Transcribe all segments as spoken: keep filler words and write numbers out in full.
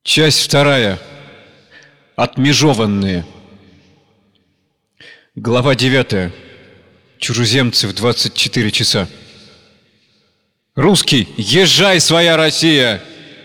Часть вторая. Отмежованные. Глава девятая. Чужеземцы в двадцать четыре часа. Русский, езжай, своя Россия!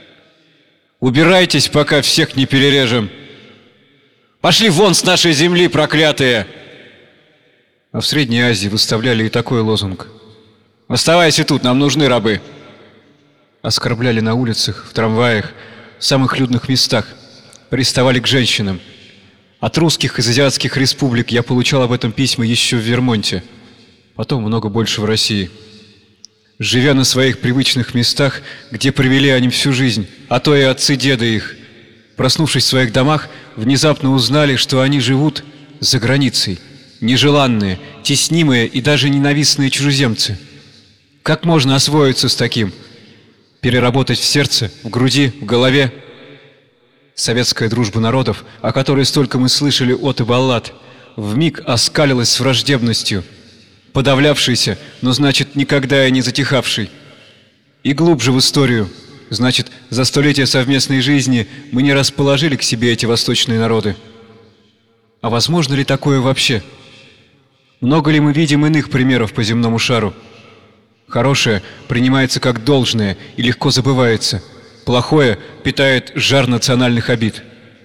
Убирайтесь, пока всех не перережем. Пошли вон с нашей земли, проклятые! А в Средней Азии выставляли и такой лозунг: «Оставайся тут, нам нужны рабы!» Оскорбляли на улицах, в трамваях, в самых людных местах, приставали к женщинам. От русских из азиатских республик я получал об этом письма еще в Вермонте, потом много больше в России. Живя на своих привычных местах, где провели они всю жизнь, а то и отцы-деды их, проснувшись в своих домах, внезапно узнали, что они живут за границей, нежеланные, теснимые и даже ненавистные чужеземцы. Как можно освоиться с таким? Переработать в сердце, в груди, в голове? Советская дружба народов, о которой столько мы слышали от и баллад, вмиг оскалилась с враждебностью, подавлявшейся, но значит никогда и не затихавшей. И глубже в историю, значит, за столетия совместной жизни мы не расположили к себе эти восточные народы. А возможно ли такое вообще? Много ли мы видим иных примеров по земному шару? Хорошее принимается как должное и легко забывается. Плохое питает жар национальных обид.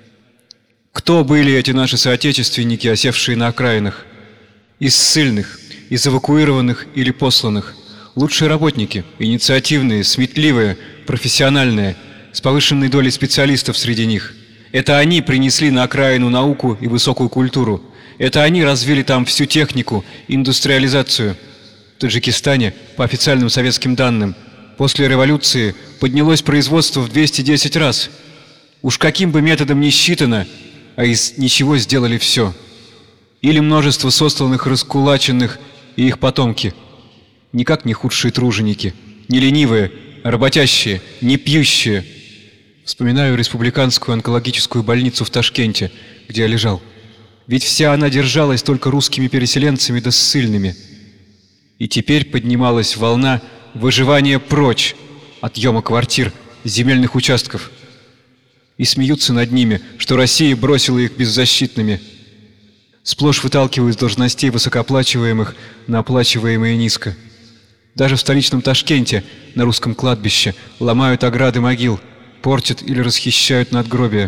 Кто были эти наши соотечественники, осевшие на окраинах? Из ссыльных, из эвакуированных или посланных. Лучшие работники, инициативные, сметливые, профессиональные, с повышенной долей специалистов среди них. Это они принесли на окраину науку и высокую культуру. Это они развили там всю технику, индустриализацию. В Таджикистане, по официальным советским данным, после революции поднялось производство в двести десять раз. Уж каким бы методом ни считано, а из ничего сделали все. Или множество сосланных раскулаченных и их потомки. Никак не худшие труженики, не ленивые, а работящие, не пьющие. Вспоминаю республиканскую онкологическую больницу в Ташкенте, где я лежал. Ведь вся она держалась только русскими переселенцами да ссыльными. И теперь поднималась волна выживания прочь, отъема квартир, земельных участков. И смеются над ними, что Россия бросила их беззащитными. Сплошь выталкивают с должностей высокооплачиваемых на оплачиваемые низко. Даже в столичном Ташкенте, на русском кладбище, ломают ограды могил, портят или расхищают надгробия.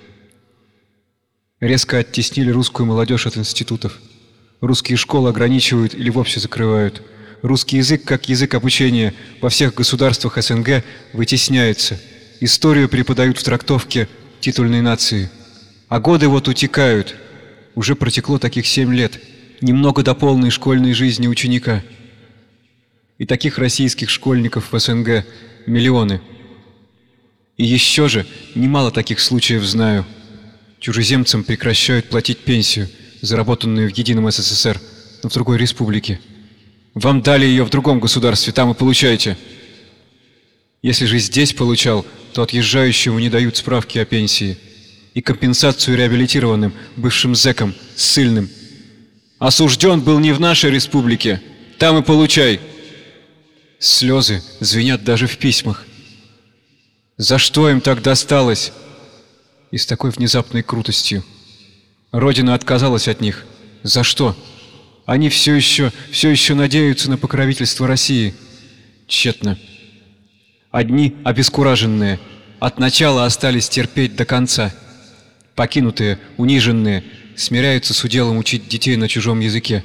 Резко оттеснили русскую молодежь от институтов. Русские школы ограничивают или вовсе закрывают. Русский язык, как язык обучения, во всех государствах СНГ вытесняется. Историю преподают в трактовке титульной нации. А годы вот утекают. Уже протекло таких семь лет. Немного до полной школьной жизни ученика. И таких российских школьников в СНГ миллионы. И еще же немало таких случаев знаю. Чужеземцам прекращают платить пенсию, заработанную в едином СССР, но в другой республике. Вам дали ее в другом государстве, там и получаете. Если же здесь получал, то отъезжающему не дают справки о пенсии и компенсацию реабилитированным, бывшим зэкам, ссыльным. Осужден был не в нашей республике, там и получай. Слезы звенят даже в письмах. За что им так досталось? И с такой внезапной крутостью. Родина отказалась от них. За что? Они все еще, все еще надеются на покровительство России. Тщетно. Одни, обескураженные, от начала остались терпеть до конца. Покинутые, униженные, смиряются с уделом учить детей на чужом языке.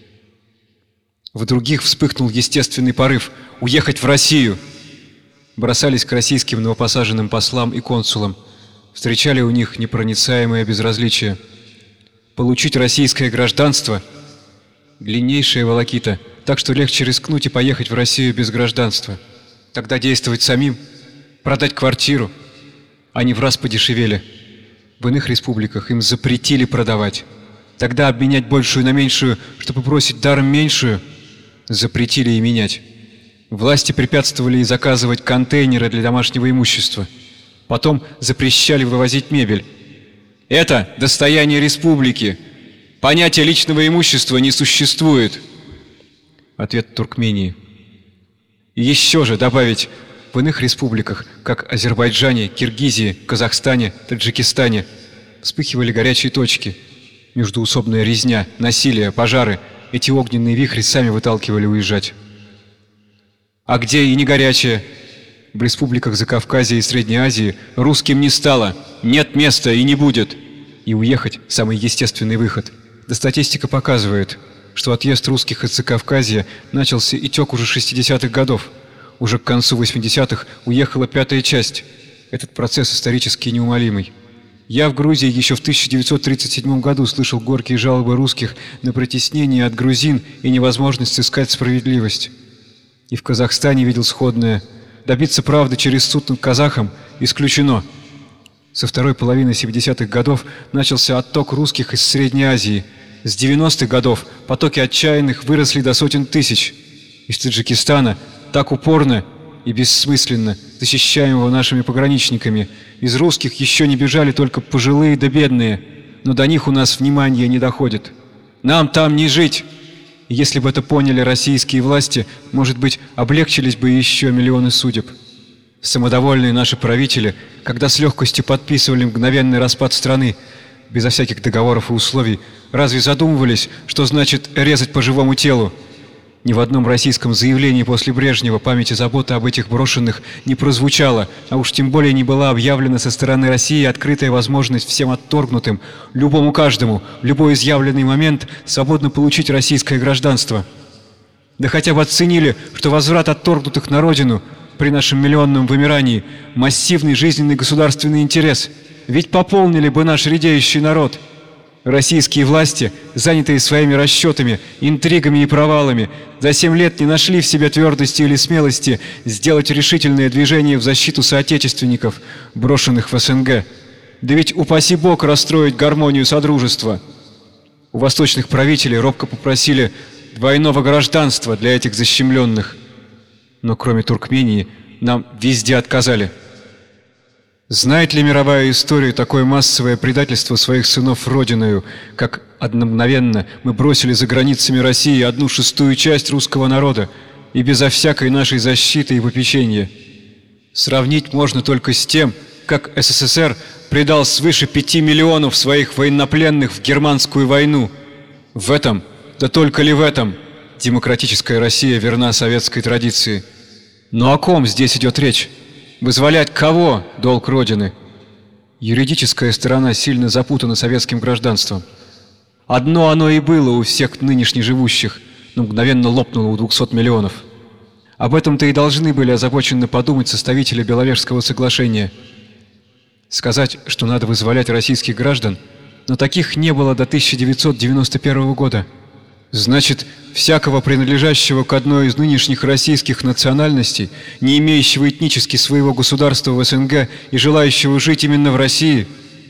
В других вспыхнул естественный порыв – уехать в Россию. Бросались к российским новопосаженным послам и консулам. Встречали у них непроницаемое безразличие. Получить российское гражданство – длиннейшая волокита, так что легче рискнуть и поехать в Россию без гражданства. Тогда действовать самим, продать квартиру. Они враз подешевели. В иных республиках им запретили продавать. Тогда обменять большую на меньшую, чтобы бросить даром меньшую, запретили и менять. Власти препятствовали и заказывать контейнеры для домашнего имущества. Потом запрещали вывозить мебель. Это достояние республики. Понятия личного имущества не существует. Ответ Туркмении. И еще же добавить, В иных республиках, как Азербайджане, Киргизии, Казахстане, Таджикистане, вспыхивали горячие точки. Междоусобная резня, насилие, пожары — эти огненные вихри сами выталкивали уезжать. А где и не горячее? В республиках Закавказья и Средней Азии русским не стало, нет места и не будет. И уехать — самый естественный выход. Да статистика показывает, что отъезд русских из Закавказья начался и тек уже шестидесятых годов. Уже к концу восьмидесятых уехала пятая часть. Этот процесс исторически неумолимый. Я в Грузии еще в тысяча девятьсот тридцать седьмом году слышал горькие жалобы русских на притеснение от грузин и невозможность искать справедливость. И в Казахстане видел сходное. Добиться правды через суд над казахом исключено. Со второй половины семидесятых годов начался отток русских из Средней Азии. С девяностых годов потоки отчаянных выросли до сотен тысяч. Из Таджикистана, так упорно и бессмысленно защищаемого нашими пограничниками, из русских еще не бежали только пожилые да бедные, но до них у нас внимание не доходит. Нам там не жить. И если бы это поняли российские власти, может быть, облегчились бы еще миллионы судеб. Самодовольные наши правители, когда с легкостью подписывали мгновенный распад страны, безо всяких договоров и условий, разве задумывались, что значит резать по живому телу? Ни в одном российском заявлении после Брежнева память и забота об этих брошенных не прозвучала, а уж тем более не была объявлена со стороны России открытая возможность всем отторгнутым, любому каждому, в любой изъявленный момент свободно получить российское гражданство. Да хотя бы оценили, что возврат отторгнутых на родину при нашем миллионном вымирании – массивный жизненный государственный интерес, ведь пополнили бы наш редеющий народ. Российские власти, занятые своими расчетами, интригами и провалами, за семь лет не нашли в себе твердости или смелости сделать решительное движение в защиту соотечественников, брошенных в СНГ. Да ведь упаси Бог расстроить гармонию содружества. У восточных правителей робко попросили двойного гражданства для этих защемленных. Но кроме Туркмении нам везде отказали. Знает ли мировая история такое массовое предательство своих сынов родиною, как одновременно мы бросили за границами России одну шестую часть русского народа и безо всякой нашей защиты и попечения? Сравнить можно только с тем, как СССР предал свыше пяти миллионов своих военнопленных в германскую войну. В этом, да только ли в этом, демократическая Россия верна советской традиции. Но о ком здесь идет речь? Вызволять кого – долг Родины? Юридическая сторона сильно запутана советским гражданством. Одно оно и было у всех нынешних живущих, но мгновенно лопнуло у двухсот миллионов. Об этом-то и должны были озабоченно подумать составители Беловежского соглашения. Сказать, что надо вызволять российских граждан, но таких не было до тысяча девятьсот девяносто первого года. Значит, всякого принадлежащего к одной из нынешних российских национальностей, не имеющего этнически своего государства в СНГ и желающего жить именно в России,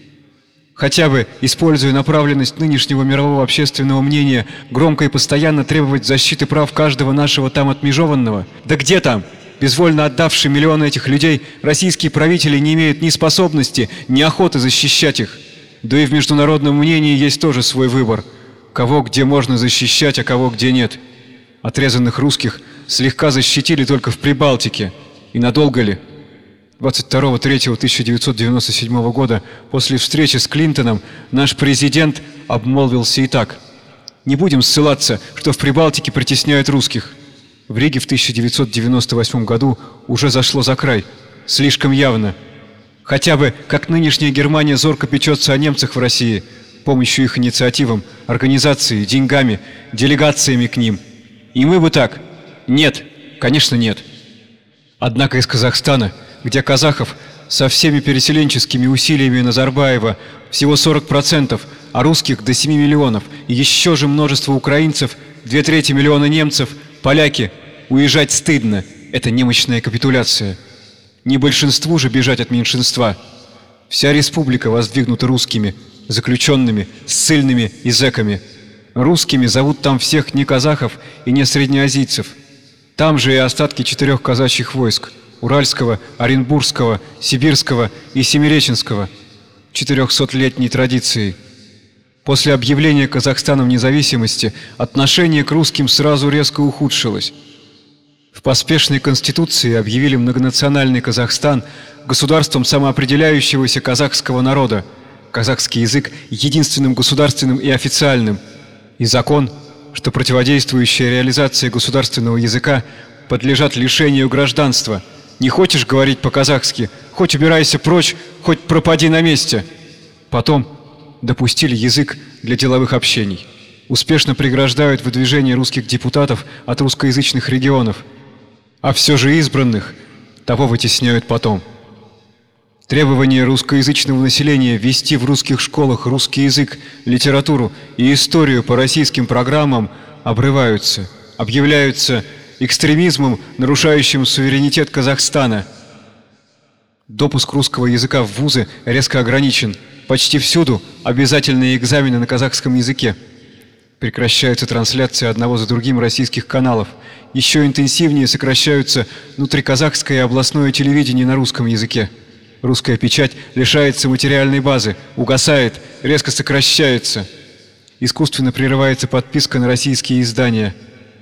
хотя бы, используя направленность нынешнего мирового общественного мнения, громко и постоянно требовать защиты прав каждого нашего там отмежеванного, да где там? Безвольно отдавшие миллионы этих людей, российские правители не имеют ни способности, ни охоты защищать их. Да и в международном мнении есть тоже свой выбор. Кого где можно защищать, а кого где нет. Отрезанных русских слегка защитили только в Прибалтике. И надолго ли? двадцать второго третьего тысяча девятьсот девяносто седьмого года после встречи с Клинтоном наш президент обмолвился и так: не будем ссылаться, что в Прибалтике притесняют русских. В Риге в тысяча девятьсот девяносто восьмом году уже зашло за край. Слишком явно. Хотя бы, как нынешняя Германия зорко печется о немцах в России, помощью их инициативам, организацией, деньгами, делегациями к ним. И мы бы так? Нет, конечно нет. Однако из Казахстана, где казахов со всеми переселенческими усилиями Назарбаева всего сорок процентов, а русских до семи миллионов, и еще же множество украинцев, две трети миллиона немцев, поляки, уезжать стыдно. Это немощная капитуляция. Не большинству же бежать от меньшинства. Вся республика воздвигнута русскими, заключенными, ссыльными и зэками. Русскими зовут там всех не казахов и не среднеазийцев. Там же и остатки четырех казачьих войск – Уральского, Оренбургского, Сибирского и Семиреченского, четырехсотлетней традицией. После объявления Казахстаном независимости отношение к русским сразу резко ухудшилось. В поспешной конституции объявили многонациональный Казахстан государством самоопределяющегося казахского народа, казахский язык единственным государственным и официальным, и закон, что противодействующая реализации государственного языка подлежат лишению гражданства. Не хочешь говорить по-казахски, хоть убирайся прочь, хоть пропади на месте. Потом допустили язык для деловых общений. Успешно преграждают выдвижение русских депутатов от русскоязычных регионов, а все же избранных того вытесняют потом. Требование русскоязычного населения ввести в русских школах русский язык, литературу и историю по российским программам обрываются, объявляются экстремизмом, нарушающим суверенитет Казахстана. Допуск русского языка в вузы резко ограничен. Почти всюду обязательные экзамены на казахском языке. Прекращаются трансляции одного за другим российских каналов. Еще интенсивнее сокращаются внутриказахское и областное телевидение на русском языке. Русская печать лишается материальной базы, угасает, резко сокращается. Искусственно прерывается подписка на российские издания.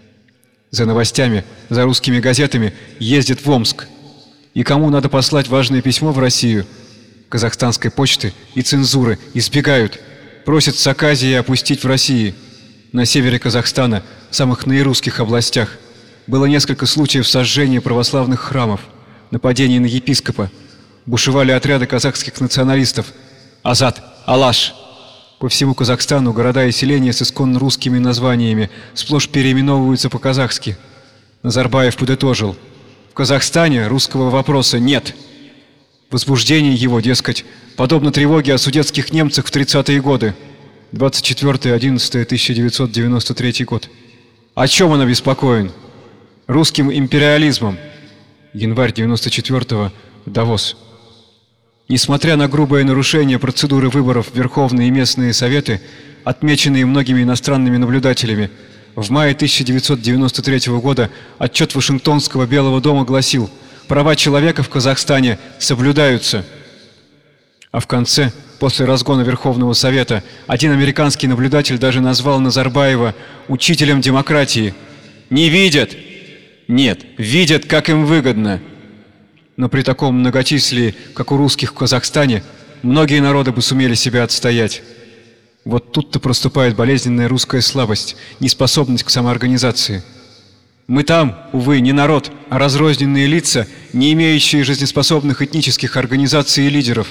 За новостями, за русскими газетами ездит в Омск. И кому надо послать важное письмо в Россию? Казахстанской почты и цензуры избегают. Просят с Аказии опустить в России. На севере Казахстана, в самых наирусских областях, было несколько случаев сожжения православных храмов, нападений на епископа. Бушевали отряды казахских националистов. Азат, Алаш. По всему Казахстану города и селения с исконно русскими названиями сплошь переименовываются по-казахски. Назарбаев подытожил: в Казахстане русского вопроса нет. Возбуждение его, дескать, подобно тревоге о судетских немцах в тридцатые годы. двадцать четвёртое одиннадцатое тысяча девятьсот девяносто третий год. О чем он обеспокоен? Русским империализмом. Январь девяносто четвёртого. Давос. Несмотря на грубое нарушение процедуры выборов в Верховные и местные советы, отмеченные многими иностранными наблюдателями, в мае тысяча девятьсот девяносто третьего года отчет Вашингтонского Белого дома гласил: права человека в Казахстане соблюдаются. А в конце, после разгона Верховного Совета, один американский наблюдатель даже назвал Назарбаева учителем демократии. Не видят? Нет, видят, как им выгодно. Но при таком многочислии, как у русских в Казахстане, многие народы бы сумели себя отстоять. Вот тут-то проступает болезненная русская слабость, неспособность к самоорганизации. Мы там, увы, не народ, а разрозненные лица, не имеющие жизнеспособных этнических организаций и лидеров.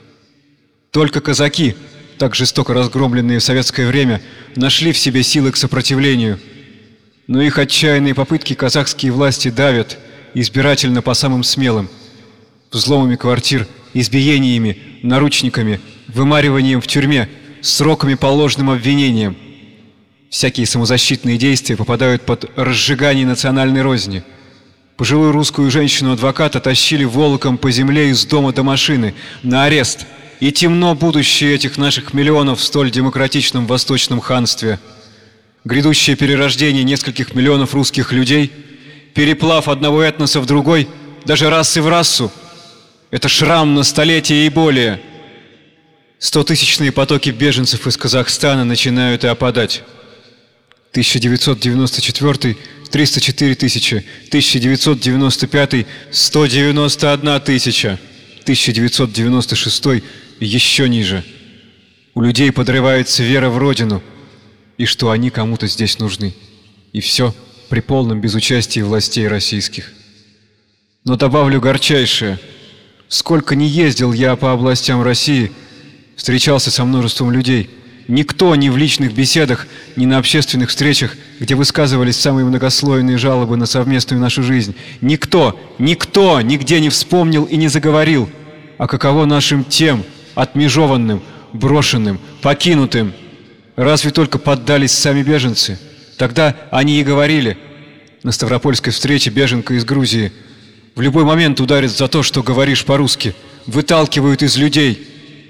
Только казаки, так жестоко разгромленные в советское время, нашли в себе силы к сопротивлению. Но их отчаянные попытки казахские власти давят, избирательно по самым смелым: взломами квартир, избиениями, наручниками, вымариванием в тюрьме, сроками по ложным обвинениям. Всякие самозащитные действия попадают под разжигание национальной розни. Пожилую русскую женщину-адвоката тащили волоком по земле из дома до машины, на арест, и темно будущее этих наших миллионов в столь демократичном восточном ханстве. Грядущее перерождение нескольких миллионов русских людей, переплав одного этноса в другой, даже расы в расу, это шрам на столетие и более. Стотысячные потоки беженцев из Казахстана начинают и опадать. тысяча девятьсот девяносто четвёртый – триста четыре тысячи, тысяча девятьсот девяносто пятый – сто девяносто одна тысяча, тысяча девятьсот девяносто шестой – еще ниже. У людей подрывается вера в Родину, и что они кому-то здесь нужны. И все при полном безучастии властей российских. Но добавлю горчайшее. Сколько ни ездил я по областям России, встречался со множеством людей, никто ни в личных беседах, ни на общественных встречах, где высказывались самые многослойные жалобы на совместную нашу жизнь, никто, никто нигде не вспомнил и не заговорил, а каково нашим тем, отмежованным, брошенным, покинутым. Разве только поддались сами беженцы. Тогда они и говорили. На Ставропольской встрече беженка из Грузии: в любой момент ударят за то, что говоришь по-русски, выталкивают из людей.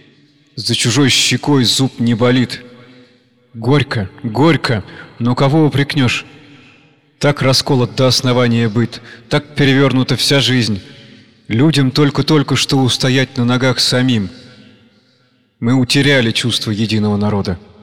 За чужой щекой зуб не болит. Горько, горько, но кого упрекнешь? Так расколот до основания быт, так перевернута вся жизнь. Людям только-только что устоять на ногах самим. Мы утеряли чувство единого народа.